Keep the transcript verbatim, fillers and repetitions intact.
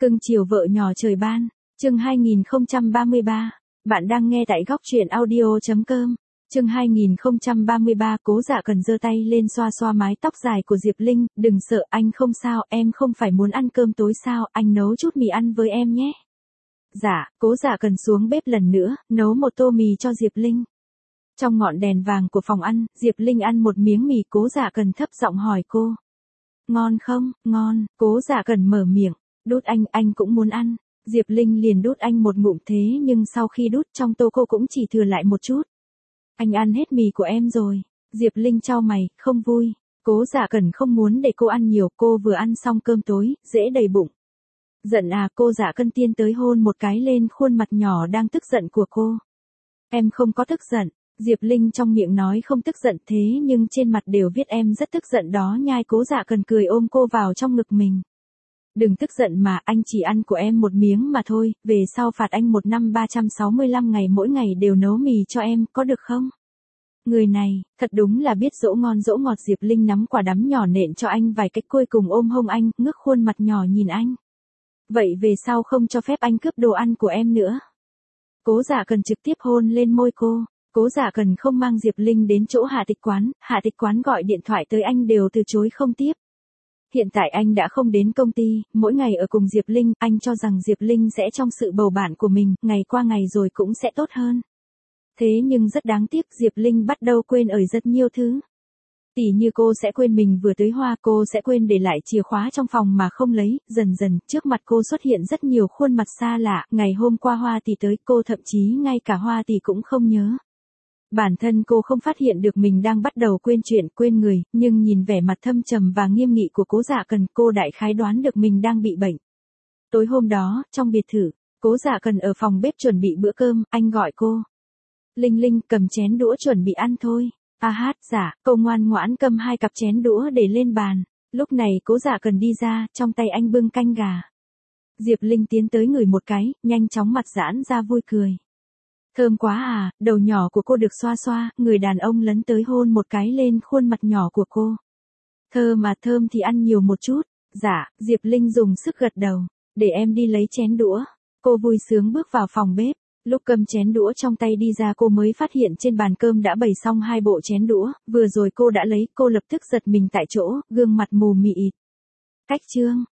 Cưng chiều vợ nhỏ trời ban, chương hai nghìn không trăm ba mươi ba. Bạn đang nghe tại góc truyện audio chấm com. Chương hai nghìn không trăm ba mươi ba, Cố Dạ Cần giơ tay lên xoa xoa mái tóc dài của Diệp Linh, "Đừng sợ, anh không sao, em không phải muốn ăn cơm tối sao, anh nấu chút mì ăn với em nhé." Dạ, Cố Dạ Cần xuống bếp lần nữa, nấu một tô mì cho Diệp Linh. Trong ngọn đèn vàng của phòng ăn, Diệp Linh ăn một miếng mì, Cố Dạ Cần thấp giọng hỏi cô. "Ngon không?" "Ngon." Cố Dạ Cần mở miệng. "Đút anh, anh cũng muốn ăn." Diệp Linh liền đút anh một ngụm, thế nhưng sau khi đút trong tô cô cũng chỉ thừa lại một chút. "Anh ăn hết mì của em rồi." Diệp Linh chau mày, không vui. Cố Dạ Cần không muốn để cô ăn nhiều, cô vừa ăn xong cơm tối, dễ đầy bụng. "Giận à?" Cô Dạ Cần tiến tới hôn một cái lên khuôn mặt nhỏ đang tức giận của cô. "Em không có tức giận." Diệp Linh trong miệng nói không tức giận, thế nhưng trên mặt đều viết em rất tức giận đó nhai. Cố Dạ Cần cười ôm cô vào trong ngực mình. "Đừng tức giận mà, anh chỉ ăn của em một miếng mà thôi, về sau phạt anh một năm ba trăm sáu mươi lăm ngày mỗi ngày đều nấu mì cho em, có được không?" Người này, thật đúng là biết dỗ ngon dỗ ngọt. Diệp Linh nắm quả đấm nhỏ nện cho anh vài cái, cuối cùng ôm hông anh, ngước khuôn mặt nhỏ nhìn anh. "Vậy về sau không cho phép anh cướp đồ ăn của em nữa." Cố Dạ Cần trực tiếp hôn lên môi cô. Cố Dạ Cần không mang Diệp Linh đến chỗ Hạ Tịch Quán, Hạ Tịch Quán gọi điện thoại tới anh đều từ chối không tiếp. Hiện tại anh đã không đến công ty, mỗi ngày ở cùng Diệp Linh, anh cho rằng Diệp Linh sẽ trong sự bầu bạn của mình, ngày qua ngày rồi cũng sẽ tốt hơn. Thế nhưng rất đáng tiếc, Diệp Linh bắt đầu quên ở rất nhiều thứ. Tỉ như cô sẽ quên mình vừa tới Hoa, cô sẽ quên để lại chìa khóa trong phòng mà không lấy, dần dần, trước mặt cô xuất hiện rất nhiều khuôn mặt xa lạ, ngày hôm qua Hoa Tỷ tới, cô thậm chí ngay cả Hoa Tỷ cũng không nhớ. Bản thân cô không phát hiện được mình đang bắt đầu quên chuyện, quên người, nhưng nhìn vẻ mặt thâm trầm và nghiêm nghị của Cố Dạ Cần, cô đại khái đoán được mình đang bị bệnh. Tối hôm đó, trong biệt thự, Cố Dạ Cần ở phòng bếp chuẩn bị bữa cơm, anh gọi cô. "Linh Linh, cầm chén đũa chuẩn bị ăn thôi." "A hát, dạ." Cô ngoan ngoãn cầm hai cặp chén đũa để lên bàn. Lúc này Cố Dạ Cần đi ra, trong tay anh bưng canh gà. Diệp Linh tiến tới ngửi một cái, nhanh chóng mặt giãn ra vui cười. "Thơm quá à." Đầu nhỏ của cô được xoa xoa, người đàn ông lấn tới hôn một cái lên khuôn mặt nhỏ của cô. "Thơm à, thơm thì ăn nhiều một chút." "Dạ." Diệp Linh dùng sức gật đầu. "Để em đi lấy chén đũa." Cô vui sướng bước vào phòng bếp. Lúc cầm chén đũa trong tay đi ra, cô mới phát hiện trên bàn cơm đã bày xong hai bộ chén đũa, vừa rồi cô đã lấy, cô lập tức giật mình tại chỗ, gương mặt mù mịt. "Cách trương."